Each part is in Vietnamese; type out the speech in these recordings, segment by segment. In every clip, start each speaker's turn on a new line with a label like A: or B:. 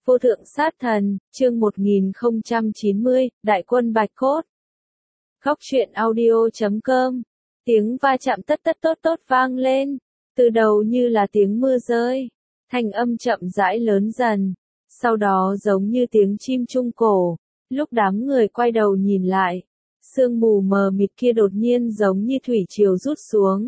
A: Vô thượng sát thần, chương 1090, Đại quân Bạch Cốt. Góc truyện audio.com. Tiếng va chạm tất tất tốt tốt vang lên, từ đầu như là tiếng mưa rơi, thanh âm chậm rãi lớn dần, sau đó giống như tiếng chim trung cổ. Lúc đám người quay đầu nhìn lại, sương mù mờ mịt kia đột nhiên giống như thủy triều rút xuống.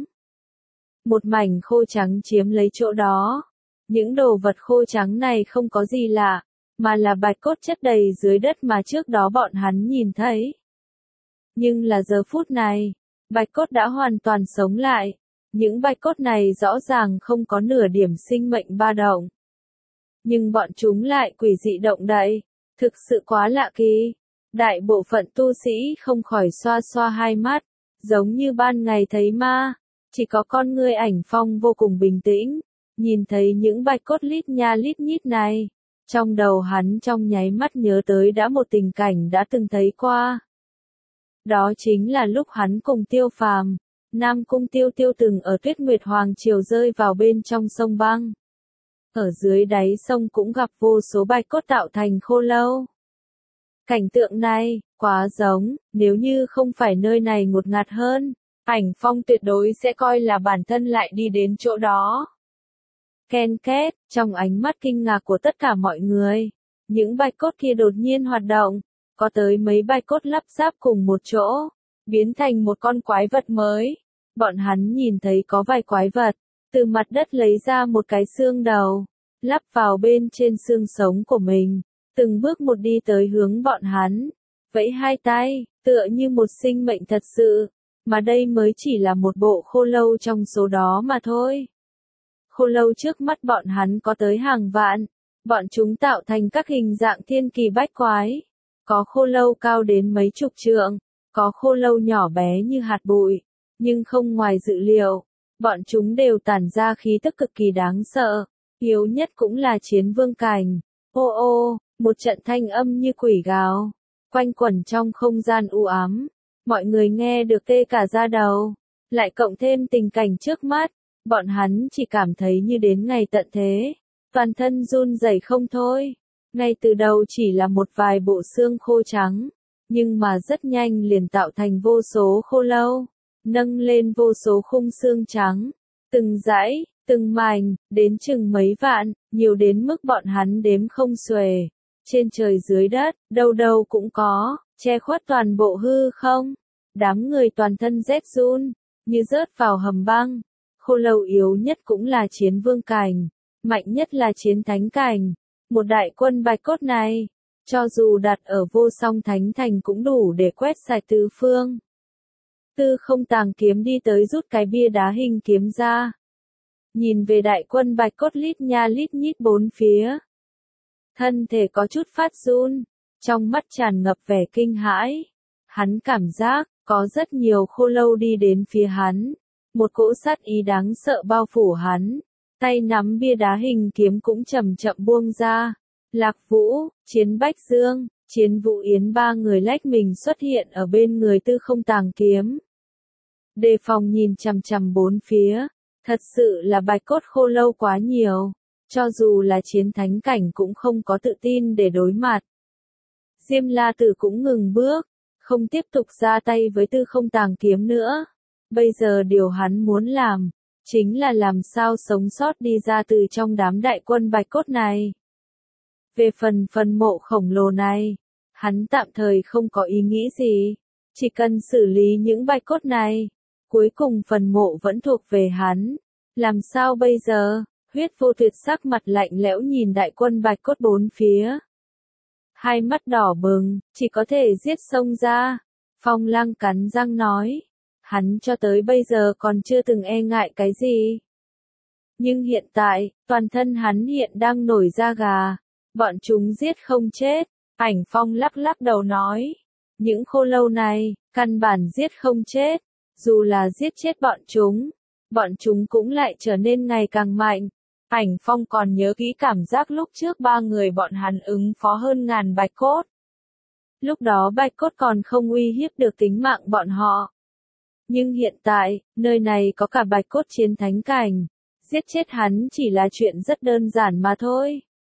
A: Một mảnh khô trắng chiếm lấy chỗ đó. Những đồ vật khô trắng này không có gì lạ, mà là bạch cốt chất đầy dưới đất mà trước đó bọn hắn nhìn thấy. Nhưng là giờ phút này, bạch cốt đã hoàn toàn sống lại. Những bạch cốt này rõ ràng không có nửa điểm sinh mệnh ba động. Nhưng bọn chúng lại quỷ dị động đậy, thực sự quá lạ kỳ. Đại bộ phận tu sĩ không khỏi xoa xoa hai mắt, giống như ban ngày thấy ma. Chỉ có con ngươi Ảnh Phong vô cùng bình tĩnh. Nhìn thấy những bạch cốt lít nha lít nhít này, trong đầu hắn trong nháy mắt nhớ tới đã một tình cảnh đã từng thấy qua. Đó chính là lúc hắn cùng Tiêu Phàm, Nam Cung Tiêu Tiêu từng ở Tuyết Nguyệt Hoàng Triều rơi vào bên trong sông băng. Ở dưới đáy sông cũng gặp vô số bạch cốt tạo thành khô lâu. Cảnh tượng này, quá giống, nếu như không phải nơi này ngột ngạt hơn, Ảnh Phong tuyệt đối sẽ coi là bản thân lại đi đến chỗ đó. Ken két, trong ánh mắt kinh ngạc của tất cả mọi người, những bạch cốt kia đột nhiên hoạt động, có tới mấy bạch cốt lắp ráp cùng một chỗ, biến thành một con quái vật mới. Bọn hắn nhìn thấy có vài quái vật, từ mặt đất lấy ra một cái xương đầu, lắp vào bên trên xương sống của mình, từng bước một đi tới hướng bọn hắn, vẫy hai tay, tựa như một sinh mệnh thật sự, mà đây mới chỉ là một bộ khô lâu trong số đó mà thôi. Khô lâu trước mắt bọn hắn có tới hàng vạn, bọn chúng tạo thành các hình dạng thiên kỳ bách quái. Có khô lâu cao đến mấy chục trượng, có khô lâu nhỏ bé như hạt bụi, nhưng không ngoài dự liệu, bọn chúng đều tản ra khí tức cực kỳ đáng sợ, yếu nhất cũng là chiến vương cảnh. Ô ô, một trận thanh âm như quỷ gào, quanh quẩn trong không gian u ám, mọi người nghe được tê cả da đầu, lại cộng thêm tình cảnh trước mắt. Bọn hắn chỉ cảm thấy như đến ngày tận thế, toàn thân run rẩy không thôi. Ngay từ đầu chỉ là một vài bộ xương khô trắng, nhưng mà rất nhanh liền tạo thành vô số khô lâu, nâng lên vô số khung xương trắng, từng dãy, từng mảnh, đến chừng mấy vạn, nhiều đến mức bọn hắn đếm không xuể. Trên trời dưới đất, đâu đâu cũng có, che khuất toàn bộ hư không. Đám người toàn thân rét run, như rớt vào hầm băng. Khô lâu yếu nhất cũng là chiến vương cảnh, mạnh nhất là chiến thánh cảnh. Một đại quân bạch cốt này, cho dù đặt ở vô song thánh thành cũng đủ để quét sạch tứ phương. Tư Không Tàng Kiếm đi tới rút cái bia đá hình kiếm ra. Nhìn về đại quân bạch cốt lít nha lít nhít bốn phía. Thân thể có chút phát run, trong mắt tràn ngập vẻ kinh hãi. Hắn cảm giác, có rất nhiều khô lâu đi đến phía hắn. Một cỗ sát ý đáng sợ bao phủ hắn, tay nắm bia đá hình kiếm cũng chậm chậm buông ra. Lạc Vũ, Chiến Bách Dương, Chiến Vũ Yến ba người lách mình xuất hiện ở bên người Tư Không Tàng Kiếm. Đề phòng nhìn chằm chằm bốn phía, thật sự là bạch cốt khô lâu quá nhiều, cho dù là chiến thánh cảnh cũng không có tự tin để đối mặt. Diêm La Tử cũng ngừng bước, không tiếp tục ra tay với Tư Không Tàng Kiếm nữa. Bây giờ điều hắn muốn làm, chính là làm sao sống sót đi ra từ trong đám đại quân bạch cốt này. Về phần mộ khổng lồ này, hắn tạm thời không có ý nghĩ gì, chỉ cần xử lý những bạch cốt này, cuối cùng phần mộ vẫn thuộc về hắn. Làm sao bây giờ? Huyết Vô Tuyệt sắc mặt lạnh lẽo nhìn đại quân bạch cốt bốn phía. Hai mắt đỏ bừng, chỉ có thể giết xông ra. Phong Lăng cắn răng nói. Hắn cho tới bây giờ còn chưa từng e ngại cái gì. Nhưng hiện tại, toàn thân hắn hiện đang nổi da gà. Bọn chúng giết không chết. Ảnh Phong lắc lắc đầu nói. Những khô lâu này, căn bản giết không chết. Dù là giết chết bọn chúng cũng lại trở nên ngày càng mạnh. Ảnh Phong còn nhớ kỹ cảm giác lúc trước ba người bọn hắn ứng phó hơn ngàn bạch cốt. Lúc đó bạch cốt còn không uy hiếp được tính mạng bọn họ. Nhưng hiện tại, nơi này có cả bạch cốt chiến thánh cảnh, giết chết hắn chỉ là chuyện rất đơn giản mà thôi.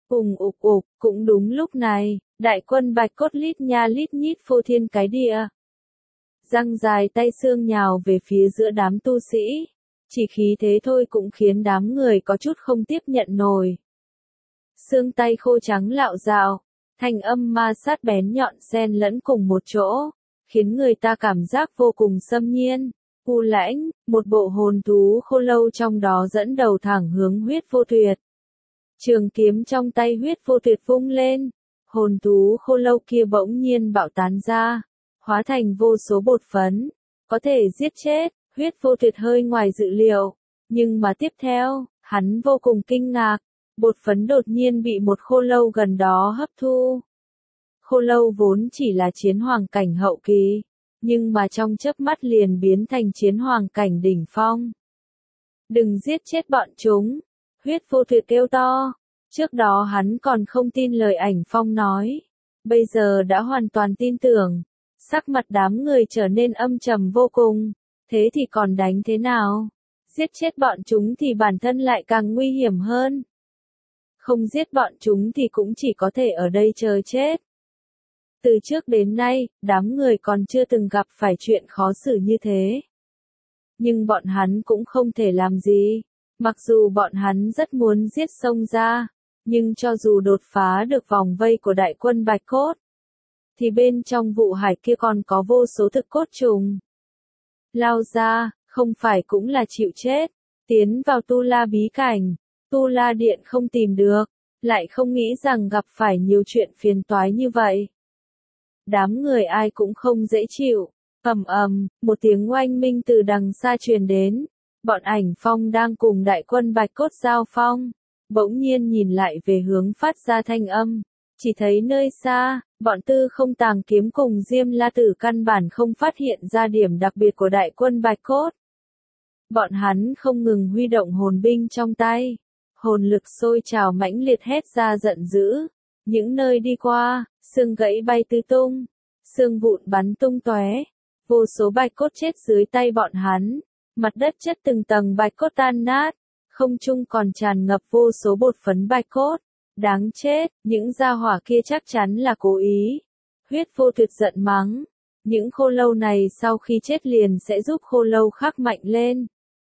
A: Cũng đúng lúc này, đại quân Bạch Cốt lít nha lít nhít phô thiên cái địa. Răng dài tay xương nhào về phía giữa đám tu sĩ. Chỉ khí thế thôi cũng khiến đám người có chút không tiếp nhận nổi. Xương tay khô trắng lạo dạo, thanh âm ma sát bén nhọn xen lẫn cùng một chỗ, khiến người ta cảm giác vô cùng xâm nhiên, u lãnh, một bộ hồn thú khô lâu trong đó dẫn đầu thẳng hướng huyết vô tuyệt. Trường kiếm trong tay huyết vô tuyệt vung lên, hồn thú khô lâu kia bỗng nhiên bạo tán ra, hóa thành vô số bột phấn, có thể giết chết. Huyết vô tuyệt hơi ngoài dự liệu, nhưng mà tiếp theo, hắn vô cùng kinh ngạc, bột phấn đột nhiên bị một khô lâu gần đó hấp thu. Khô lâu vốn chỉ là chiến hoàng cảnh hậu kỳ, nhưng mà trong chớp mắt liền biến thành chiến hoàng cảnh đỉnh phong. Đừng giết chết bọn chúng, huyết vô tuyệt kêu to, trước đó hắn còn không tin lời Ảnh Phong nói, bây giờ đã hoàn toàn tin tưởng, sắc mặt đám người trở nên âm trầm vô cùng. Thế thì còn đánh thế nào? Giết chết bọn chúng thì bản thân lại càng nguy hiểm hơn. Không giết bọn chúng thì cũng chỉ có thể ở đây chờ chết. Từ trước đến nay, đám người còn chưa từng gặp phải chuyện khó xử như thế. Nhưng bọn hắn cũng không thể làm gì. Mặc dù bọn hắn rất muốn giết xông ra, nhưng cho dù đột phá được vòng vây của đại quân Bạch Cốt, thì bên trong vụ hải kia còn có vô số thực cốt trùng. Lao ra, không phải cũng là chịu chết, tiến vào Tu La bí cảnh, Tu La điện không tìm được, lại không nghĩ rằng gặp phải nhiều chuyện phiền toái như vậy. Đám người ai cũng không dễ chịu, một tiếng oanh minh từ đằng xa truyền đến, bọn Ảnh Phong đang cùng đại quân Bạch Cốt giao phong, bỗng nhiên nhìn lại về hướng phát ra thanh âm, chỉ thấy nơi xa, bọn Tư Không Tàng Kiếm cùng Diêm La Tử căn bản không phát hiện ra điểm đặc biệt của đại quân Bạch Cốt. Bọn hắn không ngừng huy động hồn binh trong tay, hồn lực sôi trào mãnh liệt hét ra giận dữ, những nơi đi qua, xương gãy bay tứ tung, xương vụn bắn tung tóe, vô số Bạch Cốt chết dưới tay bọn hắn, mặt đất chất từng tầng Bạch Cốt tan nát, không trung còn tràn ngập vô số bột phấn Bạch Cốt. Đáng chết, những gia hỏa kia chắc chắn là cố ý. Huyết vô tuyệt giận mắng. Những khô lâu này sau khi chết liền sẽ giúp khô lâu khác mạnh lên.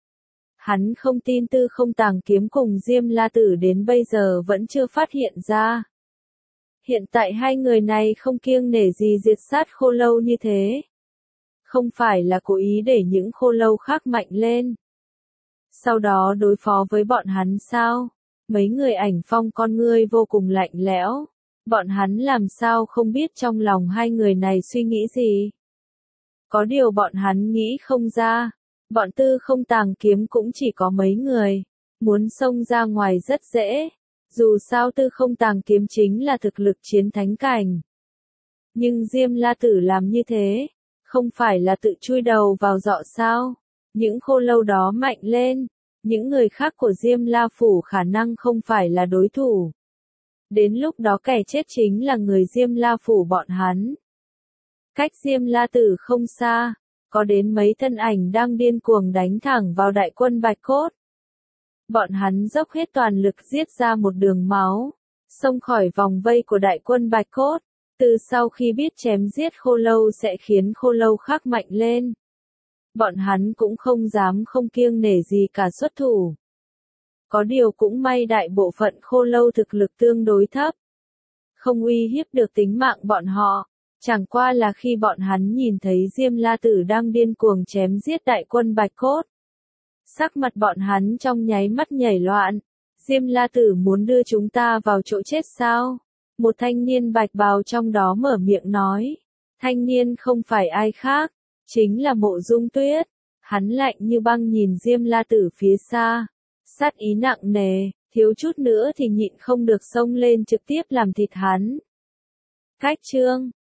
A: Hắn không tin Tư Không Tàng Kiếm cùng Diêm La Tử đến bây giờ vẫn chưa phát hiện ra. Hiện tại hai người này không kiêng nể gì diệt sát khô lâu như thế. Không phải là cố ý để những khô lâu khác mạnh lên. Sau đó đối phó với bọn hắn sao? Mấy người Ảnh Phong con ngươi vô cùng lạnh lẽo. Bọn hắn làm sao không biết trong lòng hai người này suy nghĩ gì. Có điều bọn hắn nghĩ không ra. Bọn Tư Không Tàng Kiếm cũng chỉ có mấy người. Muốn xông ra ngoài rất dễ. Dù sao Tư Không Tàng Kiếm chính là thực lực chiến thánh cảnh. Nhưng Diêm La Tử làm như thế. Không phải là tự chui đầu vào giọ sao. Những khô lâu đó mạnh lên. Những người khác của Diêm La Phủ khả năng không phải là đối thủ. Đến lúc đó kẻ chết chính là người Diêm La Phủ bọn hắn. Cách Diêm La Tử không xa, có đến mấy thân ảnh đang điên cuồng đánh thẳng vào đại quân Bạch Cốt. Bọn hắn dốc hết toàn lực giết ra một đường máu, xông khỏi vòng vây của đại quân Bạch Cốt. Từ sau khi biết chém giết khô lâu sẽ khiến khô lâu khác mạnh lên. Bọn hắn cũng không dám không kiêng nể gì cả xuất thủ. Có điều cũng may đại bộ phận khô lâu thực lực tương đối thấp. Không uy hiếp được tính mạng bọn họ. Chẳng qua là khi bọn hắn nhìn thấy Diêm La Tử đang điên cuồng chém giết đại quân Bạch Cốt. Sắc mặt bọn hắn trong nháy mắt nhảy loạn. Diêm La Tử muốn đưa chúng ta vào chỗ chết sao? Một thanh niên bạch bào trong đó mở miệng nói. Thanh niên không phải ai khác. Chính là Mộ Dung Tuyết. Hắn lạnh như băng nhìn Diêm La Tử phía xa. Sát ý nặng nề, thiếu chút nữa thì nhịn không được xông lên trực tiếp làm thịt hắn. Cách chương